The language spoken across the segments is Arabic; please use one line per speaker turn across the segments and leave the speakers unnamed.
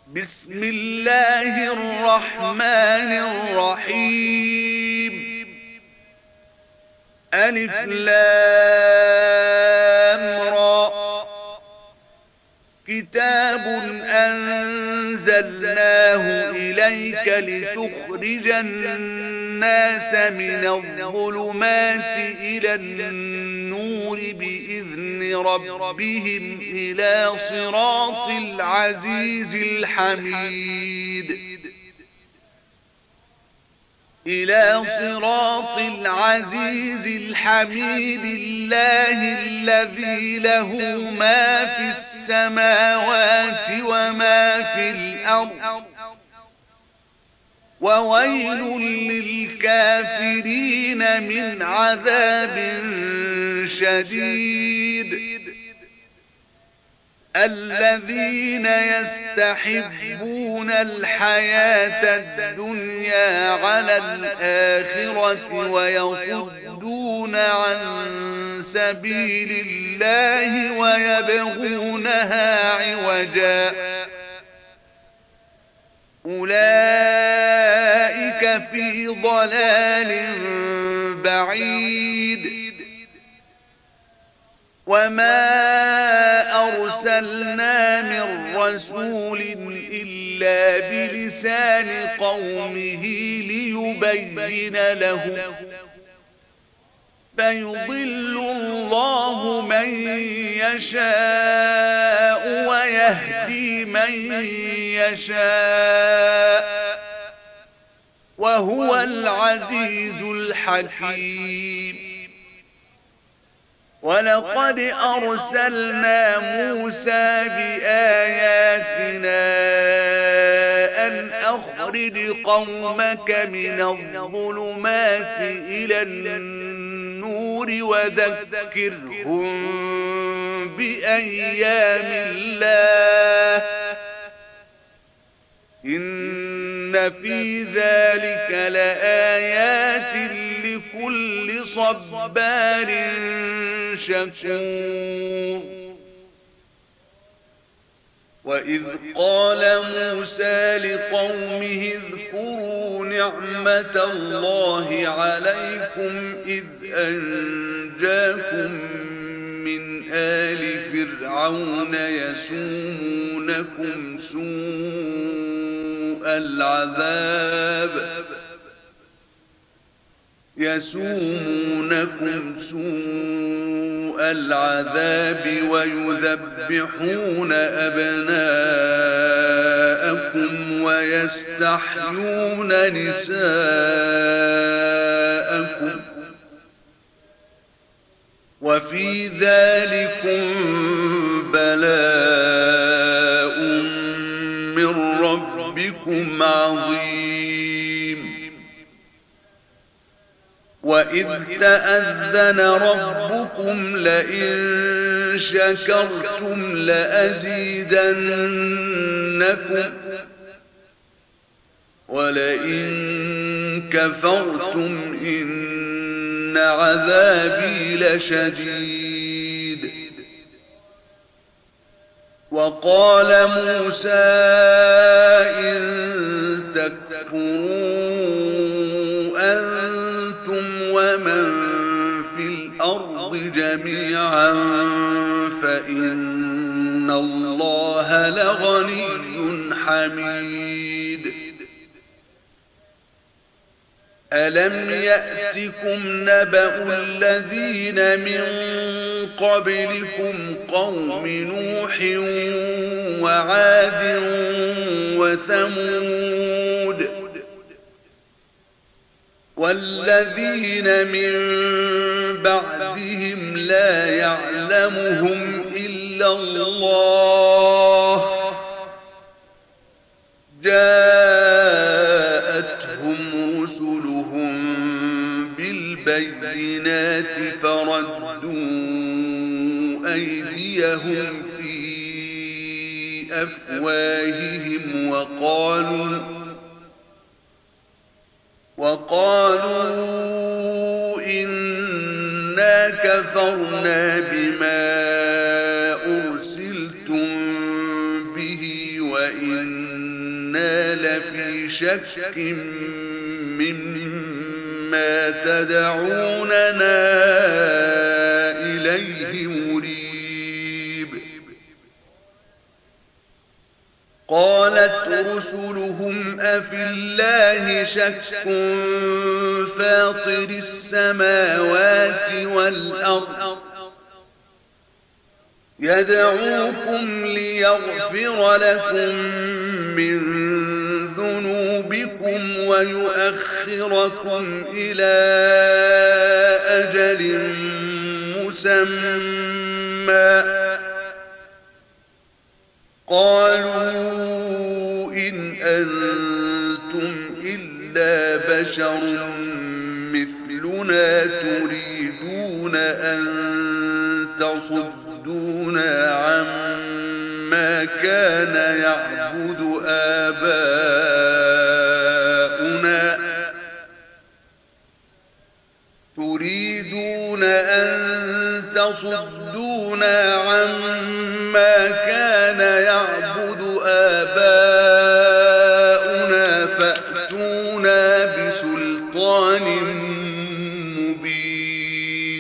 بسم الله الرحمن الرحيم. ألف لام را. كتاب أنزلناه إليك لتخرج الناس من الظلمات إلى النور بإذن ربهم إلى صراط العزيز الحميد. إلى صراط العزيز الحميد الله الذي له ما في السماوات وما في الأرض وويل للكافرين من عذاب شديد. الذين يستحبون الحياة الدنيا على الآخرة ويصدون عن سبيل الله ويبغونها عوجا أولئك في ضلال بعيد. وما أرسلنا من رسول إلا بلسان قومه ليبين له فيضل الله من يشاء ويهدي من يشاء وهو العزيز الحكيم. ولقد أرسلنا موسى بآياتنا أن أخرج قومك من الظلمات إلى النور وذكرهم بأيام الله إن في ذلك لآيات لكل صبار شكور. وإذ قال موسى لقومه اذكروا نعمة الله عليكم إذ أنجاكم من آل فرعون يسومونكم سوء العذاب ويذبحون أبناءكم ويستحيون نساءكم وفي ذلكم بلاء من ربكم عظيم. وإذ تأذن ربكم لئن شكرتم لأزيدنكم ولئن كفرتم إن عذابي لشديد. وقال موسى إن تكفروا أنتم ومن في الأرض جميعا فإن الله لغني حميد. ألم يأتكم نبأ الذين من قبلكم قوم نوح وعاد وثمود والذين من بعدهم لا يعلمهم إلا الله جاءتهم رسلهم بالبينات فردوا أيديهم في أفواههم وقالوا إنا كفرنا بما أرسلتم به وإنا لفي شك مما تدعوننا إليه مريب. قالت رسلهم أفي الله شك فاطر السماوات والأرض يدعوكم ليغفر لكم من ذنوبكم ويؤخركم إلى أجل مسمى. قالوا إن أنتم إلا بشر مثلنا تريدون أن تصدونا عما كان يعبد آباؤنا فأتونا بسلطان مبين.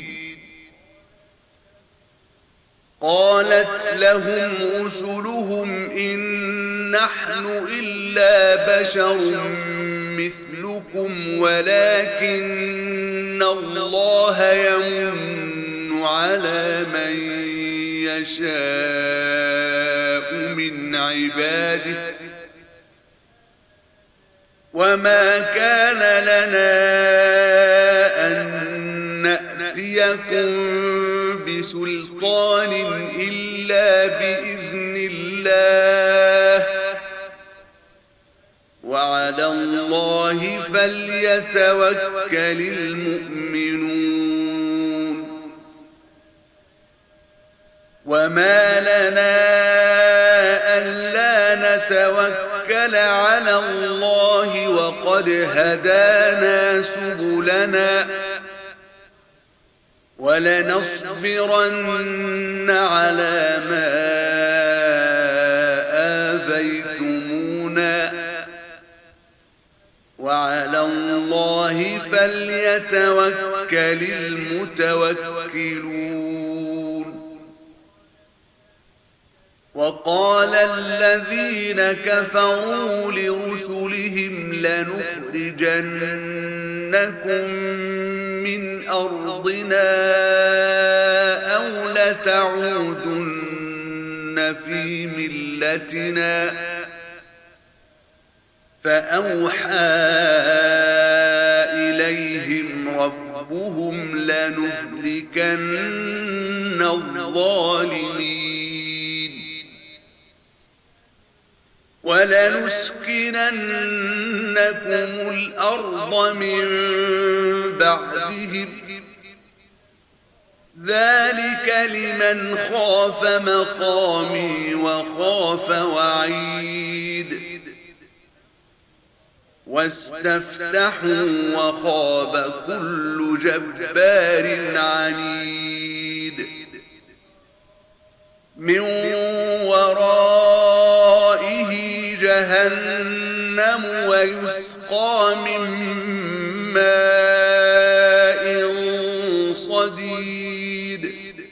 قالت لهم رسلهم إن نحن إلا بشر مثلكم ولكن الله يمن على من يشاء من عباده وما كان لنا أن نأتيكم بسلطان إلا بإذن الله وعلى الله فليتوكل المؤمنون. وما لنا ألا نتوكل على الله وقد هدانا سبلنا ولنصبرن على ما آذيتمونا وعلى الله فليتوكل المتوكلون. وقال الذين كفروا لرسلهم لنخرجنكم من أرضنا أو لتعودن في ملتنا فأوحى إليهم ربهم لنهلكن الظالمين ولنسكننكم الأرض من بعدهم ذلك لمن خاف مقامي وخاف وعيد. واستفتحوا وخاب كل جبار عنيد من ورائه جهنم ويسقى من ماء صديد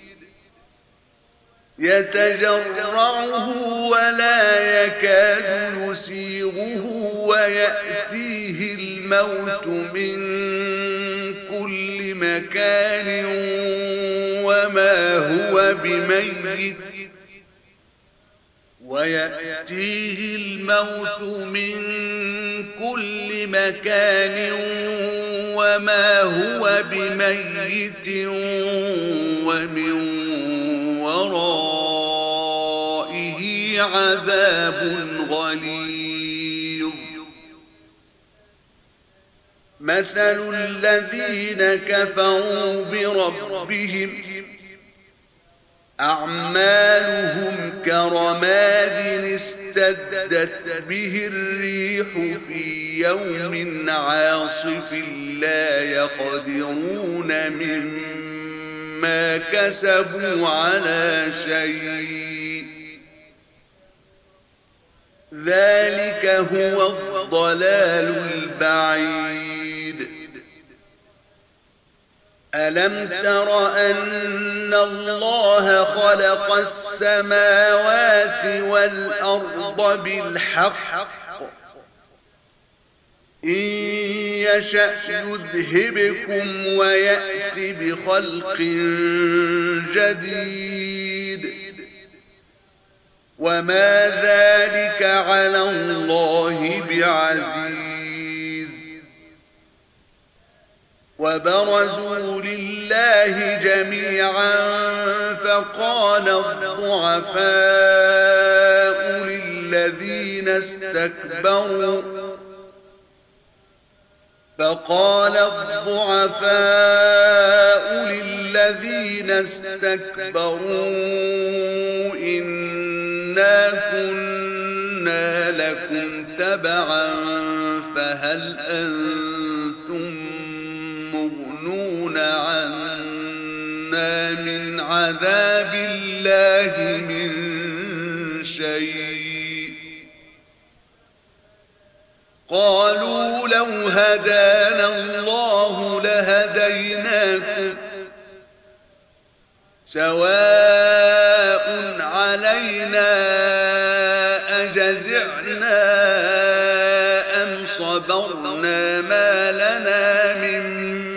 يتجرعه ولا يكاد يسيغه ويأتيه الموت من كل مكان وما هو بميت ومن ورائه عذاب غليظ. مثل الذين كفروا بربهم أعمالهم كرماد اشتدت به الريح في يوم عاصف لا يقدرون مما كسبوا على شيء ذلك هو الضلال البعيد. ألم تر أن الله خلق السماوات والأرض بالحق إن يشأ يذهبكم ويأت بخلق جديد وما ذلك على الله بعزيز. وبرزوا لله جميعا فقال الضعفاء للذين استكبروا إنا كنا لكم تبعا فهل أنتم مغنون عنا من عذاب الله من شيء قالوا لو هدانا الله لهديناكم سواء علينا أجزعنا أم صبرنا ما لنا من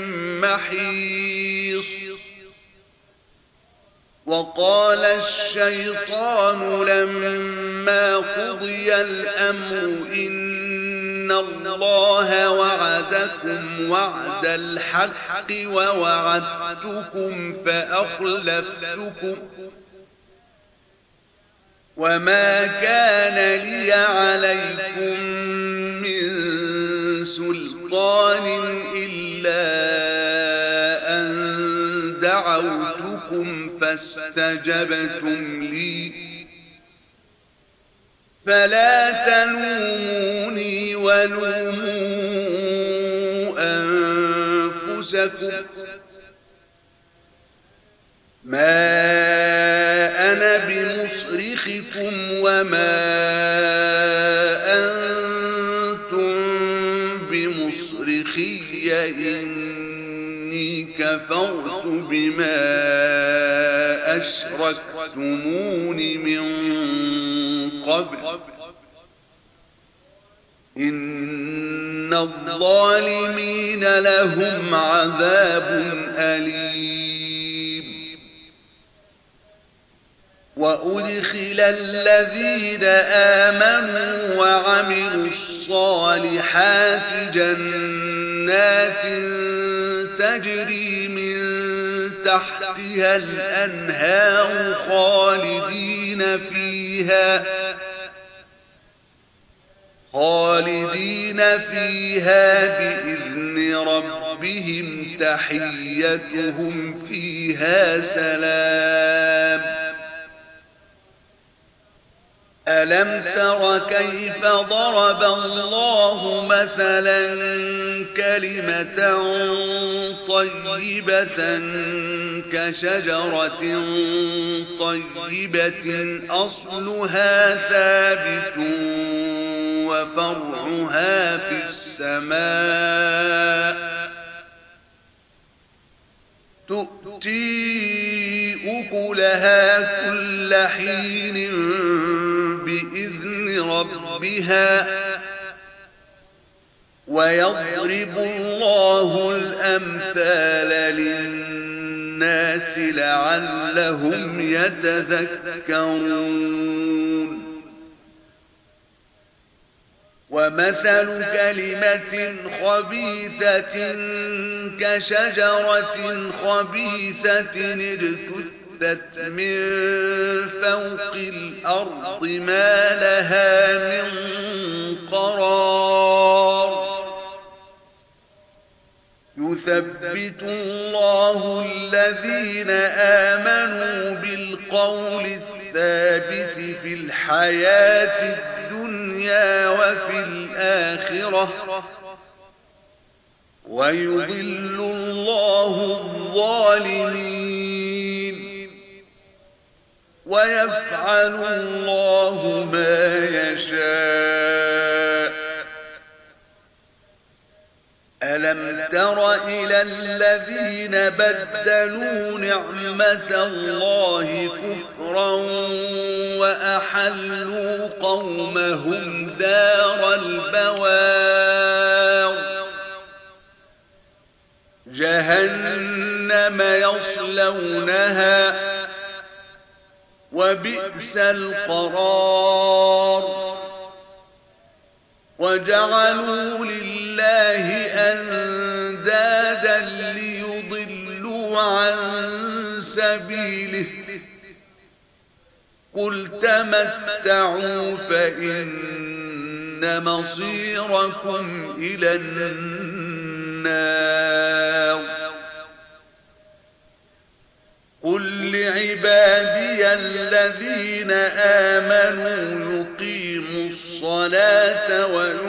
محيص. وقال الشيطان لما قضي الأمر إن الله وعدكم وعد الحق ووعدتكم فأخلفتكم وما كان لي عليكم من سلطان إلا أن دعوتكم فاستجبتم لي فلا تلوموني ولوموا أنفسكم ما أنا بمصرخكم وما أنتم بمصرخي إني كفرت بما أشركتمون من قبل إن الظالمين لهم عذاب أليم. وأدخل الذين آمنوا وعملوا الصالحات جنات تجري من تحتها الأنهار خالدين فيها بإذن ربهم تحيتهم فيها سلام. ألم تر كيف ضرب الله مثلا كلمة طيبة كشجرة طيبة أصلها ثابت وفرعها في السماء تؤتي أكلها كل حين بإذن ربها ويضرب الله الأمثال للناس لعلهم يتذكرون. ومثل كلمة خبيثة كشجرة خبيثة اجتثت من فوق الأرض ما لها من قرار. يثبت الله الذين آمنوا بالقول الثابت في الحياة الدنيا وفي الآخرة ويضل الله الظالمين. ويفعل الله ما يشاء. ألم تر إلى الذين بدلوا نعمة الله كفرا وأحلوا قومهم دار البوار جهنم يصلونها وبئس القرار. وجعلوا لله أندادا ليضلوا عن سبيله قل تمتعوا فإن مصيركم إلى النار. قل لعبادي الذين آمنوا يقيموا الصلاة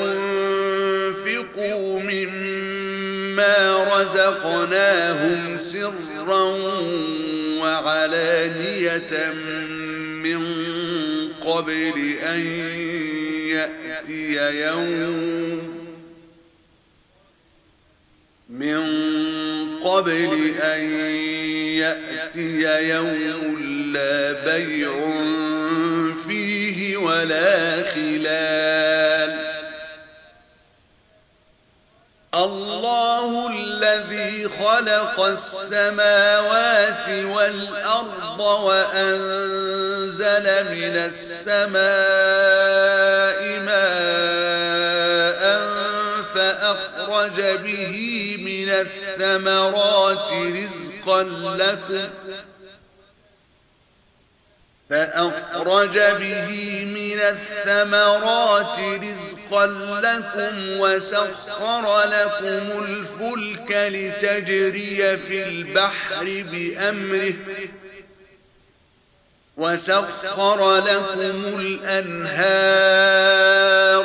وينفقوا مما رزقناهم سرا وعلانية من قبل أن يأتي يوم لا بيع فيه ولا خلال. الله الذي خلق السماوات والأرض وأنزل من السماء ماء فأخرج به من الثمرات رزقا لكم وسخر لكم الفلك لتجري في البحر بأمره وسخر لكم الأنهار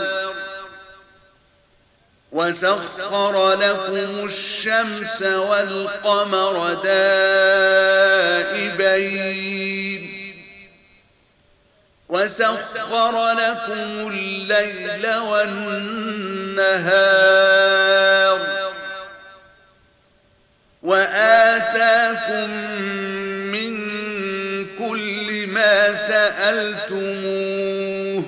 وسخر لكم الشمس والقمر دائبين وسخر لكم الليل والنهار وآتاكم من كل ما سألتموه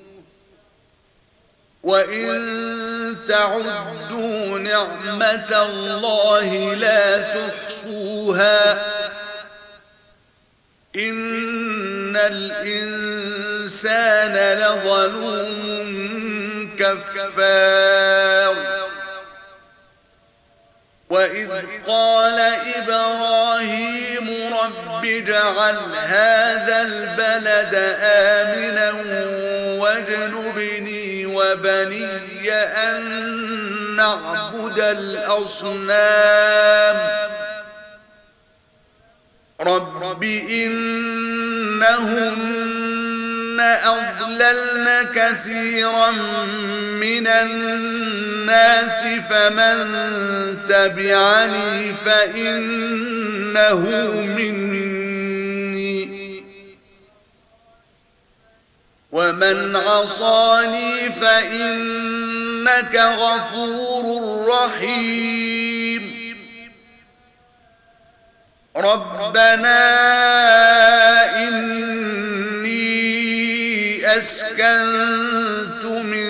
وإن تعدوا نعمة الله لا تحصوها إن الإنسان لظلوم كفار. وإذ قال إبراهيم رب اجعل هذا البلد آمنا واجنبني وبني أن نعبد الأصنام رب إنهن أضللن كثيرا من الناس فمن تبعني فإنه مني ومن عصاني فإنك غفور رحيم. ربنا إني أسكنت من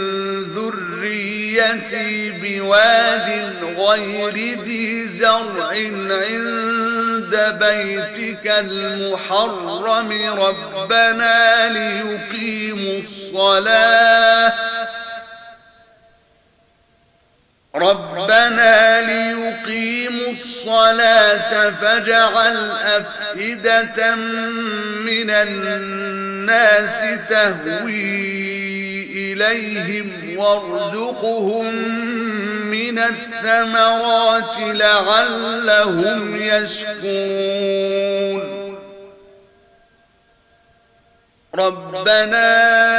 ذريتي بواد غير ذي زرع عند بيتك المحرم ربنا ليقيموا الصلاة فاجعل أفئدة من الناس تهوي إليهم وارزقهم من الثمرات لعلهم يشكرون. ربنا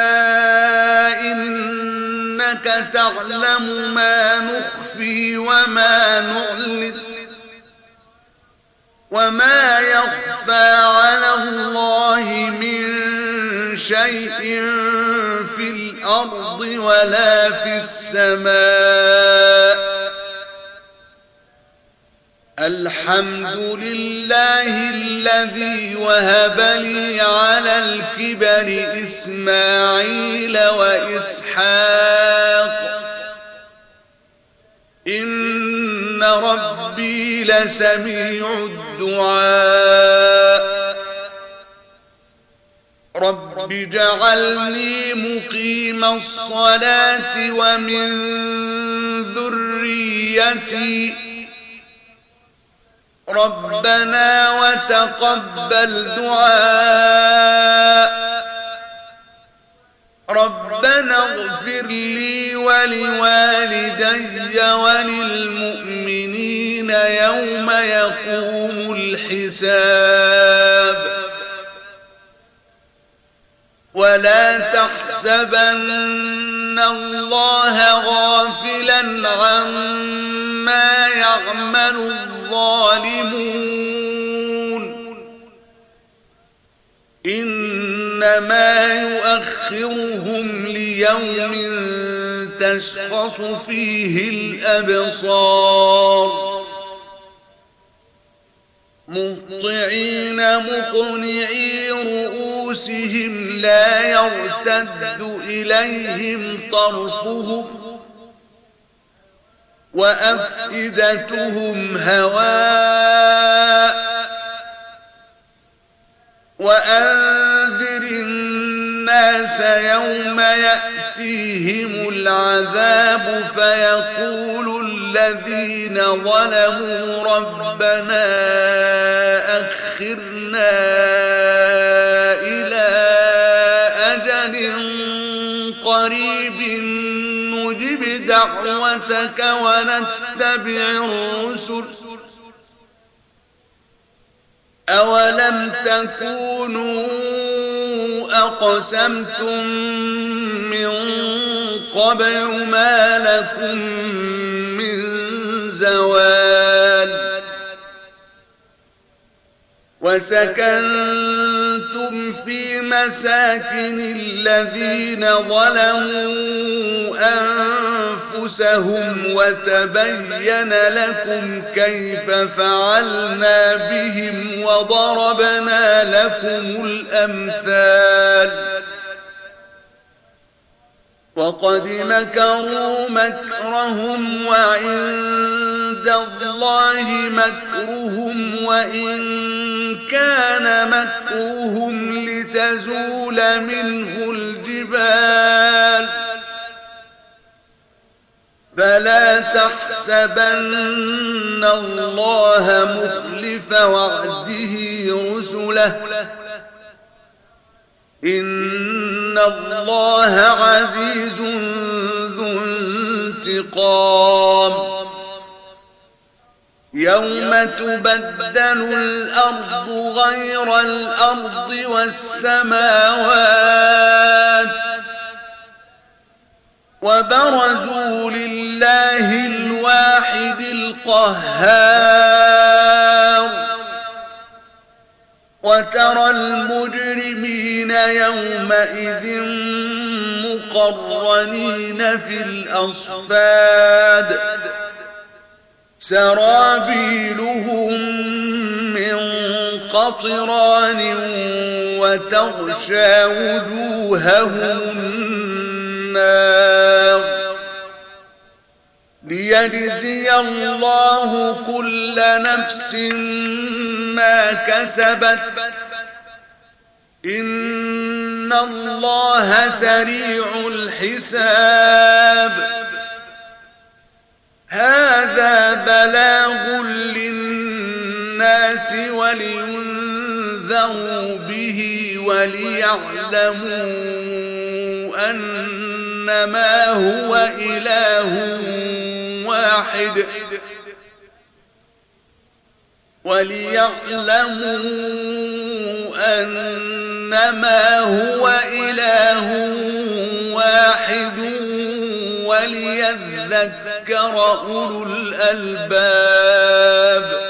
إنك تعلم ما نخفي وما نعلن وما يخفى على الله من شيء في الأرض ولا في السماء. الحمد لله الذي وهب لي على الكبر إسماعيل وإسحاق إن ربي لسميع الدعاء. رب اجعلني مقيم الصلاة ومن ذريتي ربنا وتقبل دعاء. ربنا اغفر لي ولوالدي وللمؤمنين يوم يقوم الحساب. ولا تحسبن الله غافلا عما يعمل الظالمون إنما يؤخرهم ليوم تشخص فيه الأبصار مهطعين مقنعي رؤوسهم لا يرتد إليهم طرفهم وأفئدتهم هواء. وأنذر الناس يوم يأتيهم العذاب فيقول الذين ظلموا ربنا أخرنا إلى أجل قريب نجب دعوتك ونتبع الرسل أولم تكونوا أقسمتم من قبل ما لكم من زوال. وسكنتم في مساكن الذين ظلموا أنفسهم وتبين لكم كيف فعلنا بهم وضربنا لكم الأمثال. وقد مكروا مكرهم وعند الله مكرهم وإن كان مكرهم لتزول منه الجبال. فلا تحسبن الله مخلف وعده رسله إن الله عزيز ذو انتقام. يوم تبدل الأرض غير الأرض والسماوات وبرزوا لله الواحد القهار. وترى المجرمين يومئذ مقرنين في الأصفاد سرابيلهم من قطران وتغشى وجوههم النار. ليجزي الله كل نفس ما كسبت إن الله سريع الحساب. هذا بلاغ للناس ولينذروا به وليعلموا أنما هو إله واحد وليذكر أولو الألباب.